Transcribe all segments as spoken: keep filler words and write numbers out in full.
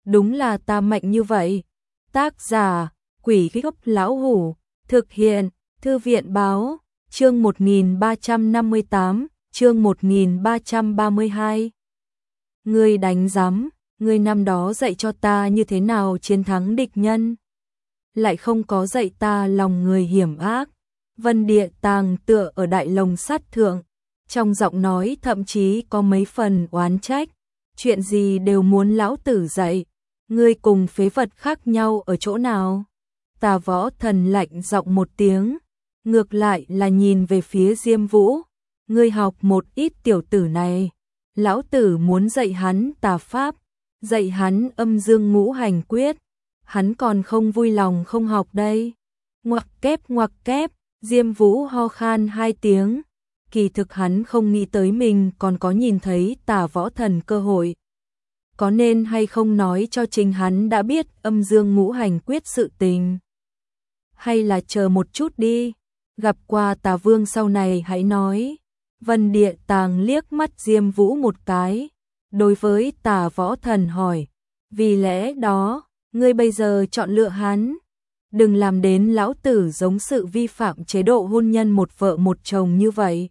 đúng là ta mạnh như vậy. Tác giả, Quỷ Gốc Lão Hủ, thực hiện, Thư viện Báo, chương một nghìn ba trăm năm mươi tám, chương một nghìn ba trăm ba mươi hai. Ngươi đánh giám, ngươi năm đó dạy cho ta như thế nào chiến thắng địch nhân, lại không có dạy ta lòng người hiểm ác. Vân Địa Tàng tựa ở đại lồng sắt thượng, trong giọng nói thậm chí có mấy phần oán trách. Chuyện gì đều muốn lão tử dạy, ngươi cùng phế vật khác nhau ở chỗ nào? Tà Võ Thần lạnh giọng một tiếng, ngược lại là nhìn về phía Diêm Vũ. Ngươi học một ít tiểu tử này, lão tử muốn dạy hắn tà pháp, dạy hắn âm dương ngũ hành quyết, hắn còn không vui lòng không học đây. Ngoặc kép ngoặc kép, Diêm Vũ ho khan hai tiếng. Kỳ thực hắn không nghĩ tới mình còn có nhìn thấy Tà Võ Thần cơ hội. Có nên hay không nói cho chính hắn đã biết âm dương ngũ hành quyết sự tình? Hay là chờ một chút đi, gặp qua Tà Vương sau này hãy nói. Vân Địa Tàng liếc mắt Diêm Vũ một cái, đối với Tà Võ Thần hỏi, vì lẽ đó, ngươi bây giờ chọn lựa hắn, đừng làm đến lão tử giống sự vi phạm chế độ hôn nhân một vợ một chồng như vậy.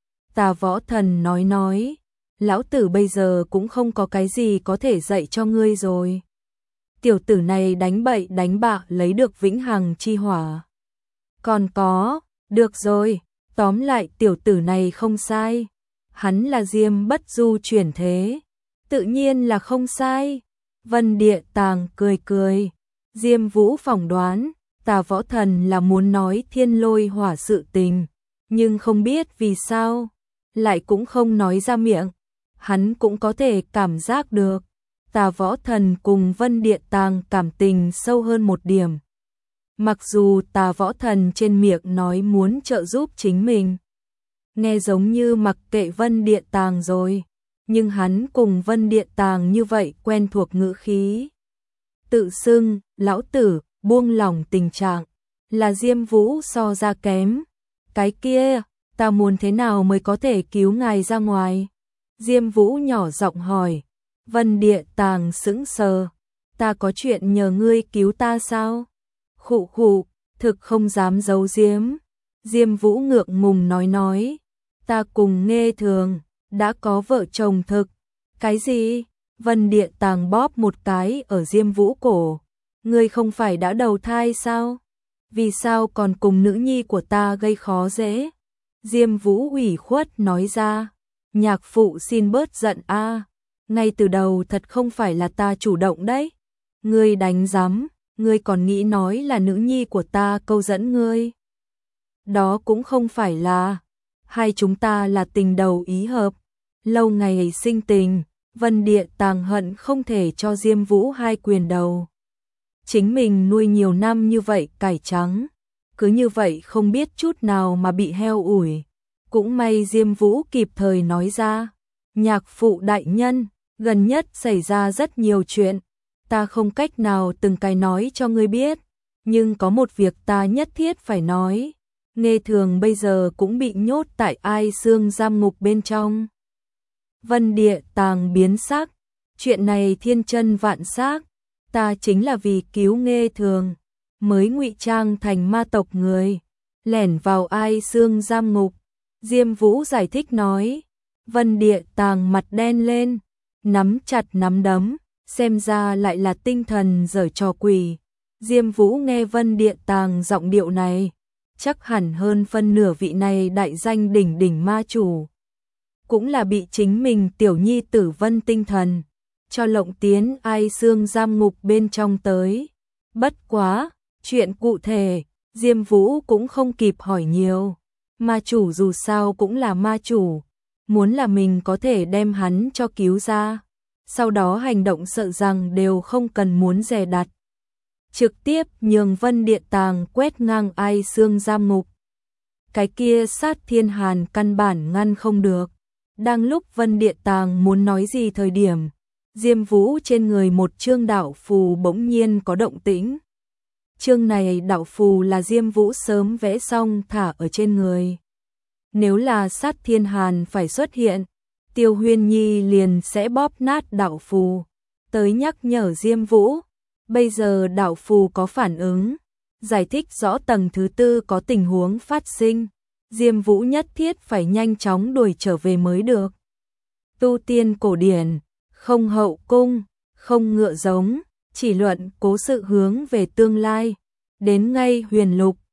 Tà Võ Thần nói nói, lão tử bây giờ cũng không có cái gì có thể dạy cho ngươi rồi. Tiểu tử này đánh bậy đánh bạ lấy được vĩnh hằng chi hỏa. Còn có, được rồi, tóm lại tiểu tử này không sai. Hắn là Diêm Bất Du chuyển thế, tự nhiên là không sai. Vân Địa Tàng cười cười, Diêm Vũ phỏng đoán, Tà Võ Thần là muốn nói thiên lôi hỏa sự tình, nhưng không biết vì sao, lại cũng không nói ra miệng. Hắn cũng có thể cảm giác được, Tà Võ Thần cùng Vân Địa Tàng cảm tình sâu hơn một điểm. Mặc dù Tà Võ Thần trên miệng nói muốn trợ giúp chính mình, nghe giống như mặc kệ Vân Địa Tàng rồi, nhưng hắn cùng Vân Địa Tàng như vậy quen thuộc ngữ khí. Tự xưng, lão tử, buông lỏng tình trạng, là Diêm Vũ so ra kém. Cái kia, ta muốn thế nào mới có thể cứu ngài ra ngoài? Diêm Vũ nhỏ giọng hỏi. Vân Địa Tàng sững sờ, ta có chuyện nhờ ngươi cứu ta sao? Khụ khụ, thực không dám giấu giếm. Diêm Vũ ngượng ngùng nói nói, ta cùng Nghê Thường đã có vợ chồng thực. Cái gì? Vân Địa Tàng bóp một cái ở Diêm Vũ cổ. Ngươi không phải đã đầu thai sao? Vì sao còn cùng nữ nhi của ta gây khó dễ? Diêm Vũ ủy khuất nói ra, nhạc phụ xin bớt giận a, ngay từ đầu thật không phải là ta chủ động đấy. Ngươi đánh giám, ngươi còn nghĩ nói là nữ nhi của ta câu dẫn ngươi. Đó cũng không phải là, hai chúng ta là tình đầu ý hợp, lâu ngày sinh tình. Vân Địa Tàng hận không thể cho Diêm Vũ hai quyền đầu. Chính mình nuôi nhiều năm như vậy cải trắng, cứ như vậy không biết chút nào mà bị heo ủi. Cũng may Diêm Vũ kịp thời nói ra, nhạc phụ đại nhân, gần nhất xảy ra rất nhiều chuyện, ta không cách nào từng cái nói cho ngươi biết, nhưng có một việc ta nhất thiết phải nói. Nghê Thường bây giờ cũng bị nhốt tại Ai Xương giam ngục bên trong. Vân Địa Tàng biến sắc, chuyện này thiên chân vạn xác, ta chính là vì cứu Nghê Thường mới ngụy trang thành ma tộc người, lẻn vào Ai Xương giam ngục. Diêm Vũ giải thích nói. Vân Địa Tàng mặt đen lên, nắm chặt nắm đấm, xem ra lại là tinh thần giở trò quỷ. Diêm Vũ nghe Vân Địa Tàng giọng điệu này, chắc hẳn hơn phân nửa vị này đại danh đỉnh đỉnh ma chủ cũng là bị chính mình tiểu nhi tử Vân tinh thần cho lộng tiến Ai Xương giam ngục bên trong tới. Bất quá, chuyện cụ thể, Diêm Vũ cũng không kịp hỏi nhiều. Ma chủ dù sao cũng là ma chủ, muốn là mình có thể đem hắn cho cứu ra, sau đó hành động sợ rằng đều không cần muốn dè đặt, trực tiếp nhường Vân Địa Tàng quét ngang Ai Xương giam ngục. Cái kia Sát Thiên Hàn căn bản ngăn không được. Đang lúc Vân Địa Tàng muốn nói gì thời điểm, Diêm Vũ trên người một chương đạo phù bỗng nhiên có động tĩnh. Chương này đạo phù là Diêm Vũ sớm vẽ xong thả ở trên người. Nếu là Sát Thiên Hàn phải xuất hiện, Tiêu Huyên Nhi liền sẽ bóp nát đạo phù. tới nhắc nhở Diêm Vũ. Bây giờ đạo phù có phản ứng, giải thích rõ tầng thứ tư có tình huống phát sinh. Diêm Vũ nhất thiết phải nhanh chóng đuổi trở về mới được. Tu tiên cổ điển, không hậu cung, không ngựa giống, chỉ luận cố sự hướng về tương lai. Đến ngay huyền lục,